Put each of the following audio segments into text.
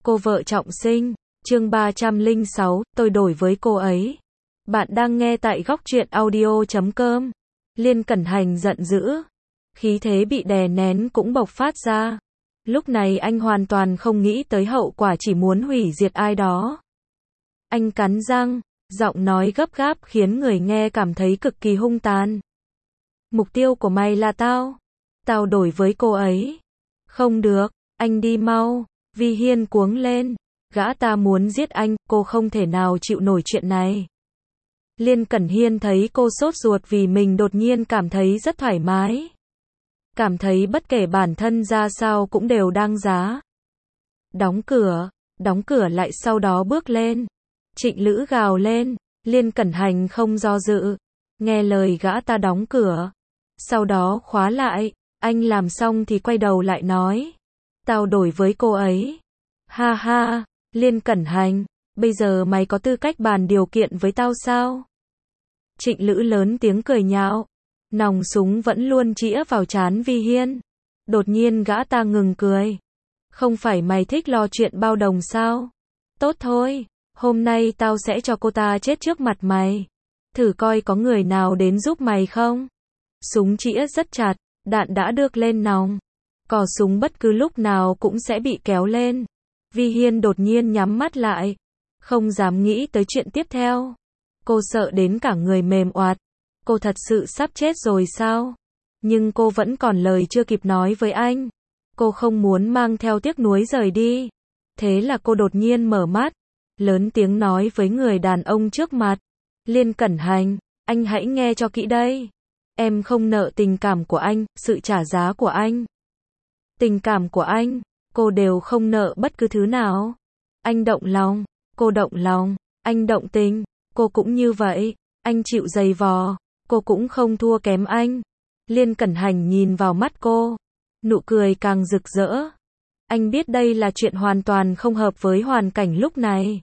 Cô vợ trọng sinh, chương 306, tôi đổi với cô ấy. Bạn đang nghe tại góc truyện audio.com. Liên Cẩn Hành giận dữ. Khí thế bị đè nén cũng bộc phát ra. Lúc này anh hoàn toàn không nghĩ tới hậu quả, chỉ muốn hủy diệt ai đó. Anh cắn răng, giọng nói gấp gáp khiến người nghe cảm thấy cực kỳ hung tàn. Mục tiêu của mày là tao. Tao đổi với cô ấy. Không được, anh đi mau. Vi Hiên cuống lên. Gã ta muốn giết anh, cô không thể nào chịu nổi chuyện này. Liên Cẩn Hiên thấy cô sốt ruột vì mình đột nhiên cảm thấy rất thoải mái. Cảm thấy bất kể bản thân ra sao cũng đều đáng giá. Đóng cửa lại, sau đó bước lên. Trịnh Lữ gào lên. Liên Cẩn Hành không do dự. Nghe lời gã ta đóng cửa. Sau đó khóa lại. Anh làm xong thì quay đầu lại nói. Tao đổi với cô ấy. Ha ha, Liên Cẩn Hành, bây giờ mày có tư cách bàn điều kiện với tao sao? Trịnh Lữ lớn tiếng cười nhạo. Nòng súng vẫn luôn chĩa vào trán Vi Hiên. Đột nhiên gã ta ngừng cười. Không phải mày thích lo chuyện bao đồng sao? Tốt thôi, hôm nay tao sẽ cho cô ta chết trước mặt mày. Thử coi có người nào đến giúp mày không? Súng chĩa rất chặt, đạn đã được lên nòng. Cò súng bất cứ lúc nào cũng sẽ bị kéo lên. Vi Hiên đột nhiên nhắm mắt lại. Không dám nghĩ tới chuyện tiếp theo. Cô sợ đến cả người mềm oạt. Cô thật sự sắp chết rồi sao? Nhưng cô vẫn còn lời chưa kịp nói với anh. Cô không muốn mang theo tiếc nuối rời đi. Thế là cô đột nhiên mở mắt. Lớn tiếng nói với người đàn ông trước mặt. Liên Cẩn Hành, anh hãy nghe cho kỹ đây. Em không nợ tình cảm của anh, sự trả giá của anh. Tình cảm của anh, cô đều không nợ bất cứ thứ nào. Anh động lòng, cô động lòng, anh động tình, cô cũng như vậy. Anh chịu giày vò, cô cũng không thua kém anh. Liên Cẩn Hành nhìn vào mắt cô, nụ cười càng rực rỡ. Anh biết đây là chuyện hoàn toàn không hợp với hoàn cảnh lúc này.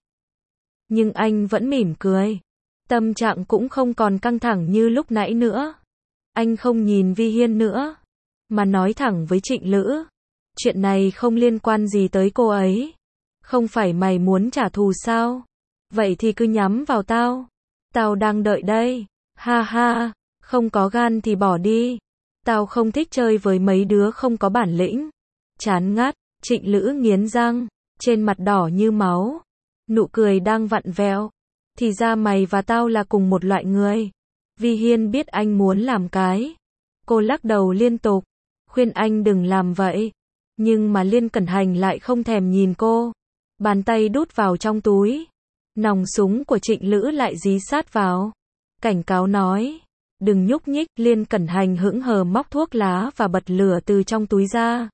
Nhưng anh vẫn mỉm cười. Tâm trạng cũng không còn căng thẳng như lúc nãy nữa. Anh không nhìn Vi Hiên nữa, mà nói thẳng với Trịnh Lữ. Chuyện này không liên quan gì tới cô ấy. Không phải mày muốn trả thù sao? Vậy thì cứ nhắm vào tao. Tao đang đợi đây. Ha ha, không có gan thì bỏ đi. Tao không thích chơi với mấy đứa không có bản lĩnh. Chán ngắt, Trịnh Lữ nghiến răng, trên mặt đỏ như máu. Nụ cười đang vặn vẹo. Thì ra mày và tao là cùng một loại người. Vi Hiên biết anh muốn làm cái. Cô lắc đầu liên tục, khuyên anh đừng làm vậy. Nhưng mà Liên Cẩn Hành lại không thèm nhìn cô. Bàn tay đút vào trong túi. Nòng súng của Trịnh Lữ lại dí sát vào. Cảnh cáo nói. Đừng nhúc nhích. Liên Cẩn Hành hững hờ móc thuốc lá và bật lửa từ trong túi ra.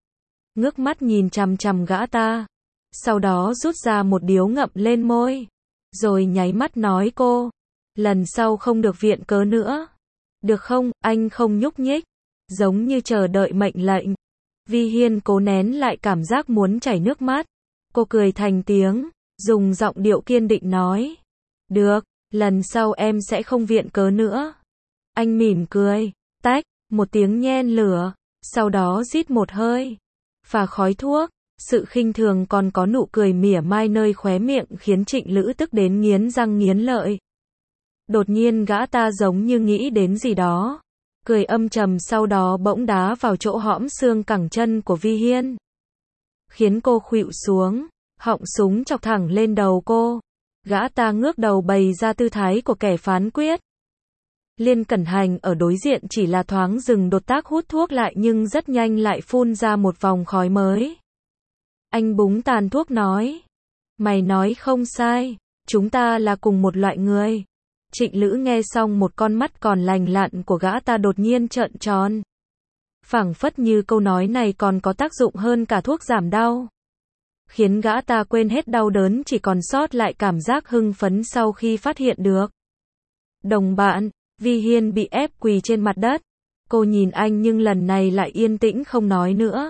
Ngước mắt nhìn chằm chằm gã ta. Sau đó rút ra một điếu ngậm lên môi. Rồi nháy mắt nói cô. Lần sau không được viện cớ nữa. Được không? Anh không nhúc nhích. Giống như chờ đợi mệnh lệnh. Vi Hiên cố nén lại cảm giác muốn chảy nước mắt. Cô cười thành tiếng, dùng giọng điệu kiên định nói. Được, lần sau em sẽ không viện cớ nữa. Anh mỉm cười, tách, một tiếng nhen lửa, sau đó rít một hơi. Phà khói thuốc, sự khinh thường còn có nụ cười mỉa mai nơi khóe miệng khiến Trịnh Lữ tức đến nghiến răng nghiến lợi. Đột nhiên gã ta giống như nghĩ đến gì đó. Cười âm trầm, sau đó bỗng đá vào chỗ hõm xương cẳng chân của Vi Hiên. Khiến cô khuỵu xuống, họng súng chọc thẳng lên đầu cô. Gã ta ngước đầu bày ra tư thái của kẻ phán quyết. Liên Cẩn Hành ở đối diện chỉ là thoáng dừng đột tác hút thuốc lại, nhưng rất nhanh lại phun ra một vòng khói mới. Anh búng tàn thuốc nói. Mày nói không sai, chúng ta là cùng một loại người. Trịnh Lữ nghe xong, một con mắt còn lành lặn của gã ta đột nhiên trợn tròn. Phảng phất như câu nói này còn có tác dụng hơn cả thuốc giảm đau. Khiến gã ta quên hết đau đớn, chỉ còn sót lại cảm giác hưng phấn sau khi phát hiện được. Đồng bạn, Vi Hiên bị ép quỳ trên mặt đất. Cô nhìn anh nhưng lần này lại yên tĩnh không nói nữa.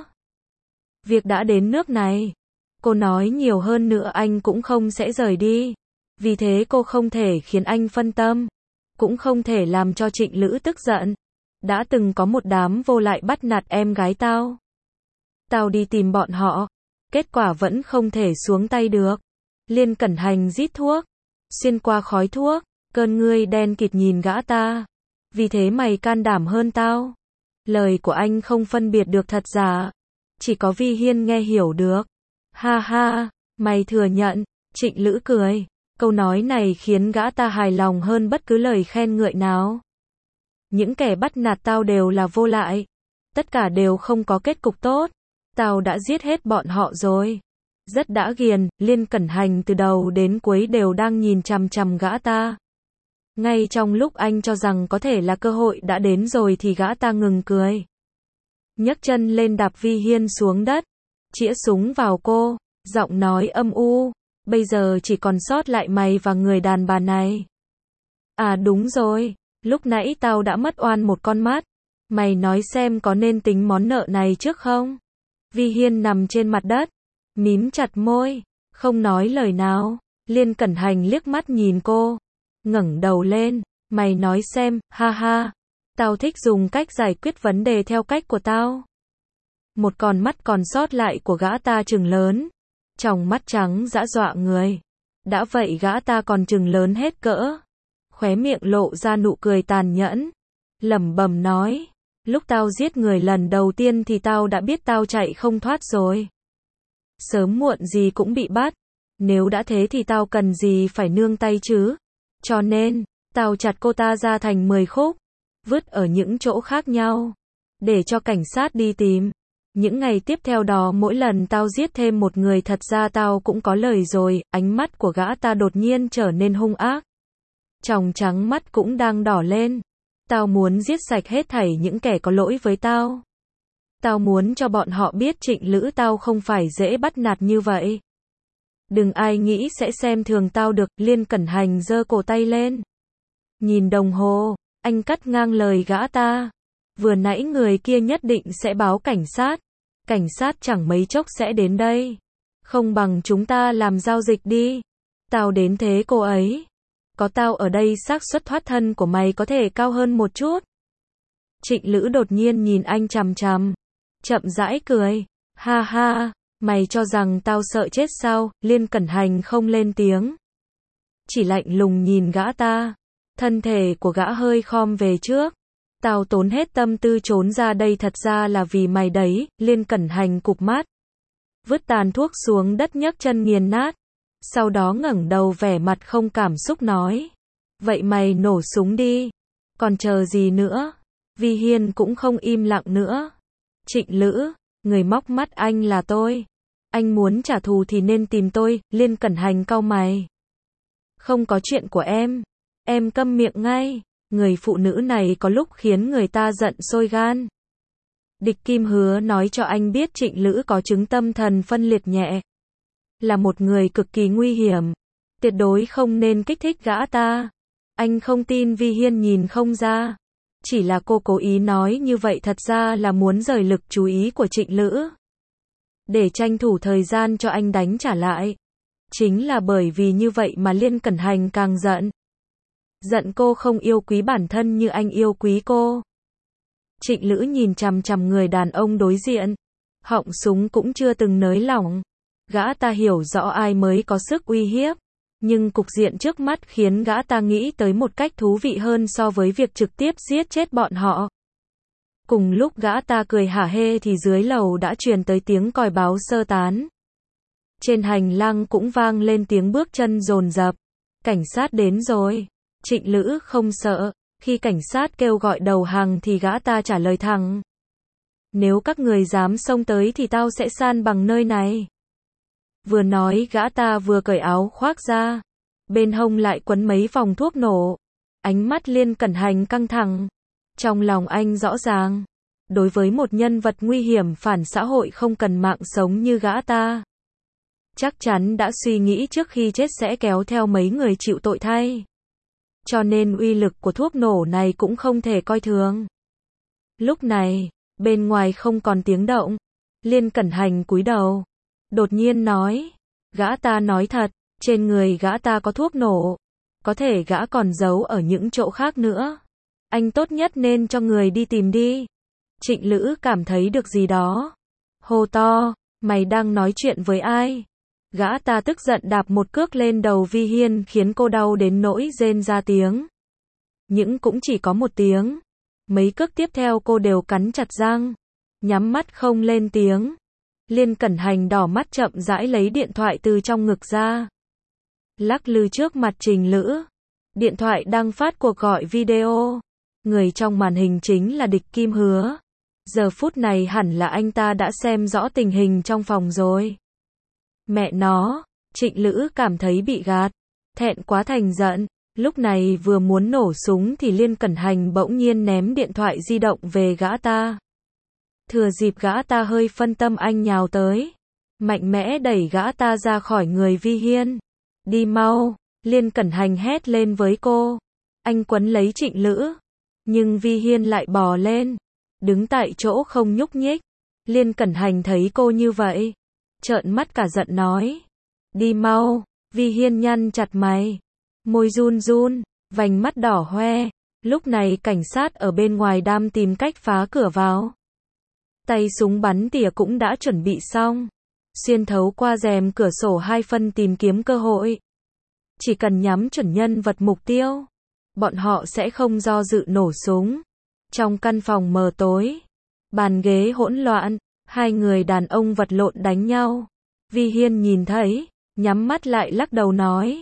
Việc đã đến nước này. Cô nói nhiều hơn nữa anh cũng không sẽ rời đi. Vì thế cô không thể khiến anh phân tâm. Cũng không thể làm cho Trịnh Lữ tức giận. Đã từng có một đám vô lại bắt nạt em gái tao. Tao đi tìm bọn họ. Kết quả vẫn không thể xuống tay được. Liên Cẩn Hành rít thuốc. Xuyên qua khói thuốc, cơn ngươi đen kịt nhìn gã ta. Vì thế mày can đảm hơn tao. Lời của anh không phân biệt được thật giả. Chỉ có Vi Hiên nghe hiểu được. Ha ha, mày thừa nhận. Trịnh Lữ cười. Câu nói này khiến gã ta hài lòng hơn bất cứ lời khen ngợi nào. Những kẻ bắt nạt tao đều là vô lại. Tất cả đều không có kết cục tốt. Tao đã giết hết bọn họ rồi. Rất đã ghiền, Liên Cẩn Hành từ đầu đến cuối đều đang nhìn chằm chằm gã ta. Ngay trong lúc anh cho rằng có thể là cơ hội đã đến rồi thì gã ta ngừng cười. Nhấc chân lên đạp Vi Hiên xuống đất. Chĩa súng vào cô, giọng nói âm u. Bây giờ chỉ còn sót lại mày và người đàn bà này. À đúng rồi, lúc nãy tao đã mất oan một con mắt. Mày nói xem có nên tính món nợ này trước không? Vi Hiên nằm trên mặt đất, mím chặt môi, không nói lời nào. Liên Cẩn Hành liếc mắt nhìn cô, ngẩng đầu lên, mày nói xem, ha ha. Tao thích dùng cách giải quyết vấn đề theo cách của tao. Một con mắt còn sót lại của gã ta trừng lớn, tròng mắt trắng dã dọa người. Đã vậy gã ta còn trừng lớn hết cỡ. Khóe miệng lộ ra nụ cười tàn nhẫn, lẩm bẩm nói, lúc tao giết người lần đầu tiên thì tao đã biết tao chạy không thoát rồi. Sớm muộn gì cũng bị bắt. Nếu đã thế thì tao cần gì phải nương tay chứ. Cho nên, tao chặt cô ta ra thành 10 khúc, vứt ở những chỗ khác nhau, để cho cảnh sát đi tìm. Những ngày tiếp theo đó mỗi lần tao giết thêm một người thật ra tao cũng có lời rồi. Ánh mắt của gã ta đột nhiên trở nên hung ác. Tròng trắng mắt cũng đang đỏ lên. Tao muốn giết sạch hết thảy những kẻ có lỗi với tao. Tao muốn cho bọn họ biết Trịnh Lữ tao không phải dễ bắt nạt như vậy. Đừng ai nghĩ sẽ xem thường tao được. Liên Cẩn Hành giơ cổ tay lên. Nhìn đồng hồ, anh cắt ngang lời gã ta. Vừa nãy người kia nhất định sẽ báo cảnh sát. Cảnh sát chẳng mấy chốc sẽ đến đây. Không bằng chúng ta làm giao dịch đi. Tao đến thế cô ấy. Có tao ở đây xác suất thoát thân của mày có thể cao hơn một chút. Trịnh Lữ đột nhiên nhìn anh chằm chằm. Chậm rãi cười. Ha ha, mày cho rằng tao sợ chết sao? Liên Cẩn Hành không lên tiếng. Chỉ lạnh lùng nhìn gã ta. Thân thể của gã hơi khom về trước. Tao tốn hết tâm tư trốn ra đây thật ra là vì mày đấy. Liên Cẩn Hành cụp mắt. Vứt tàn thuốc xuống đất nhấc chân nghiền nát. Sau đó ngẩng đầu vẻ mặt không cảm xúc nói. Vậy mày nổ súng đi. Còn chờ gì nữa? Vi Hiên cũng không im lặng nữa. Trịnh Lữ, người móc mắt anh là tôi. Anh muốn trả thù thì nên tìm tôi. Liên Cẩn Hành cau mày. Không có chuyện của em. Em câm miệng ngay. Người phụ nữ này có lúc khiến người ta giận sôi gan. Địch Kim hứa nói cho anh biết Trịnh Lữ có chứng tâm thần phân liệt nhẹ. Là một người cực kỳ nguy hiểm. Tuyệt đối không nên kích thích gã ta. Anh không tin Vi Hiên nhìn không ra. Chỉ là cô cố ý nói như vậy thật ra là muốn rời lực chú ý của Trịnh Lữ. Để tranh thủ thời gian cho anh đánh trả lại. Chính là bởi vì như vậy mà Liên Cẩn Hành càng giận. Giận cô không yêu quý bản thân như anh yêu quý cô. Trịnh Lữ nhìn chằm chằm người đàn ông đối diện. Họng súng cũng chưa từng nới lỏng. Gã ta hiểu rõ ai mới có sức uy hiếp. Nhưng cục diện trước mắt khiến gã ta nghĩ tới một cách thú vị hơn so với việc trực tiếp giết chết bọn họ. Cùng lúc gã ta cười hả hê thì dưới lầu đã truyền tới tiếng còi báo sơ tán. Trên hành lang cũng vang lên tiếng bước chân dồn dập. Cảnh sát đến rồi. Trịnh Lữ không sợ. Khi cảnh sát kêu gọi đầu hàng thì gã ta trả lời thẳng. Nếu các người dám xông tới thì tao sẽ san bằng nơi này. Vừa nói gã ta vừa cởi áo khoác ra. Bên hông lại quấn mấy vòng thuốc nổ. Ánh mắt Liên Cẩn Hành căng thẳng. Trong lòng anh rõ ràng. Đối với một nhân vật nguy hiểm phản xã hội không cần mạng sống như gã ta. Chắc chắn đã suy nghĩ trước khi chết sẽ kéo theo mấy người chịu tội thay. Cho nên uy lực của thuốc nổ này cũng không thể coi thường. Lúc này, bên ngoài không còn tiếng động. Liên Cẩn Hành cúi đầu. Đột nhiên nói. Gã ta nói thật. Trên người gã ta có thuốc nổ. Có thể gã còn giấu ở những chỗ khác nữa. Anh tốt nhất nên cho người đi tìm đi. Trịnh Lữ cảm thấy được gì đó. Hô to. Mày đang nói chuyện với ai? Gã ta tức giận đạp một cước lên đầu Vi Hiên khiến cô đau đến nỗi rên ra tiếng. Nhưng cũng chỉ có một tiếng. Mấy cước tiếp theo cô đều cắn chặt răng, nhắm mắt không lên tiếng. Liên Cẩn Hành đỏ mắt chậm rãi lấy điện thoại từ trong ngực ra, lắc lư trước mặt Trình Lữ. Điện thoại đang phát cuộc gọi video. Người trong màn hình chính là Địch Kim Hứa. Giờ phút này hẳn là anh ta đã xem rõ tình hình trong phòng rồi. Mẹ nó, Trịnh Lữ cảm thấy bị gạt, thẹn quá thành giận. Lúc này vừa muốn nổ súng thì Liên Cẩn Hành bỗng nhiên ném điện thoại di động về gã ta. Thừa dịp gã ta hơi phân tâm anh nhào tới, mạnh mẽ đẩy gã ta ra khỏi người Vi Hiên. Đi mau, Liên Cẩn Hành hét lên với cô. Anh quấn lấy Trịnh Lữ, nhưng Vi Hiên lại bò lên, đứng tại chỗ không nhúc nhích. Liên Cẩn Hành thấy cô như vậy, trợn mắt cả giận nói. Đi mau, Vi Hiên nhăn chặt mày, môi run run, vành mắt đỏ hoe. Lúc này cảnh sát ở bên ngoài đang tìm cách phá cửa vào. Tay súng bắn tỉa cũng đã chuẩn bị xong, xuyên thấu qua rèm cửa sổ 2 phân tìm kiếm cơ hội. Chỉ cần nhắm chuẩn nhân vật mục tiêu, bọn họ sẽ không do dự nổ súng. Trong căn phòng mờ tối, bàn ghế hỗn loạn, 2 người đàn ông vật lộn đánh nhau. Vi Hiên nhìn thấy, nhắm mắt lại lắc đầu nói.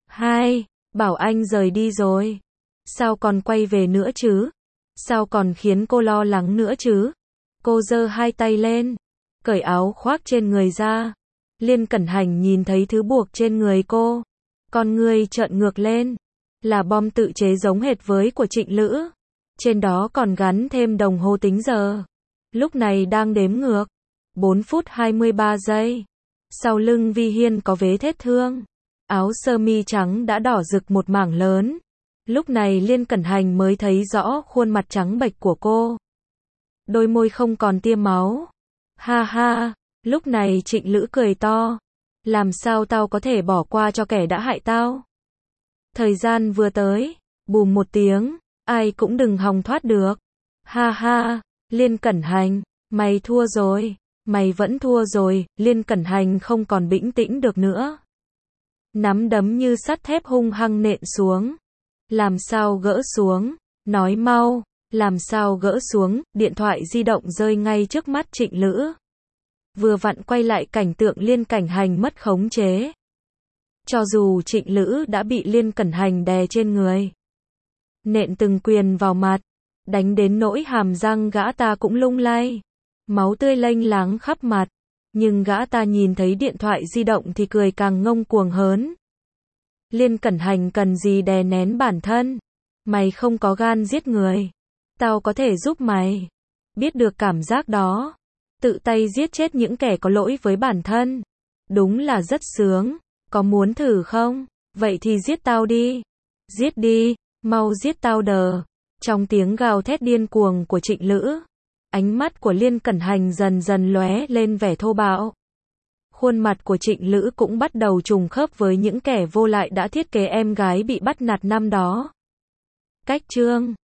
Bảo anh rời đi rồi. Sao còn quay về nữa chứ? Sao còn khiến cô lo lắng nữa chứ? Cô giơ 2 tay lên, cởi áo khoác trên người ra. Liên Cẩn Hành nhìn thấy thứ buộc trên người cô, con ngươi trợn ngược lên, là bom tự chế giống hệt với của Trịnh Lữ. Trên đó còn gắn thêm đồng hồ tính giờ. Lúc này đang đếm ngược 4 phút 23 giây. Sau lưng Vi Hiên có vết thết thương, áo sơ mi trắng đã đỏ rực một mảng lớn. Lúc này Liên Cẩn Hành mới thấy rõ khuôn mặt trắng bệch của cô. Đôi môi không còn tia máu. Ha ha, lúc này Trịnh Lữ cười to. Làm sao tao có thể bỏ qua cho kẻ đã hại tao? Thời gian vừa tới, bùm một tiếng, ai cũng đừng hòng thoát được. Ha ha, Liên Cẩn Hành, mày thua rồi, mày vẫn thua rồi. Liên Cẩn Hành không còn bình tĩnh được nữa. Nắm đấm như sắt thép hung hăng nện xuống. Làm sao gỡ xuống? Nói mau, làm sao gỡ xuống? Điện thoại di động rơi ngay trước mắt Trịnh Lữ. Vừa vặn quay lại cảnh tượng Liên Cẩn Hành mất khống chế. Cho dù Trịnh Lữ đã bị Liên Cẩn Hành đè trên người, nện từng quyền vào mặt, đánh đến nỗi hàm răng gã ta cũng lung lay, máu tươi lênh láng khắp mặt. Nhưng gã ta nhìn thấy điện thoại di động thì cười càng ngông cuồng hơn. Liên Cẩn Hành cần gì đè nén bản thân? Mày không có gan giết người, tao có thể giúp mày. Biết được cảm giác đó, tự tay giết chết những kẻ có lỗi với bản thân, đúng là rất sướng. Có muốn thử không? Vậy thì giết tao đi. Giết đi, mau giết tao đờ. Trong tiếng gào thét điên cuồng của Trịnh Lữ, ánh mắt của Liên Cẩn Hành dần dần lóe lên vẻ thô bạo. Khuôn mặt của Trịnh Lữ cũng bắt đầu trùng khớp với những kẻ vô lại đã thiết kế em gái bị bắt nạt năm đó. Cách chương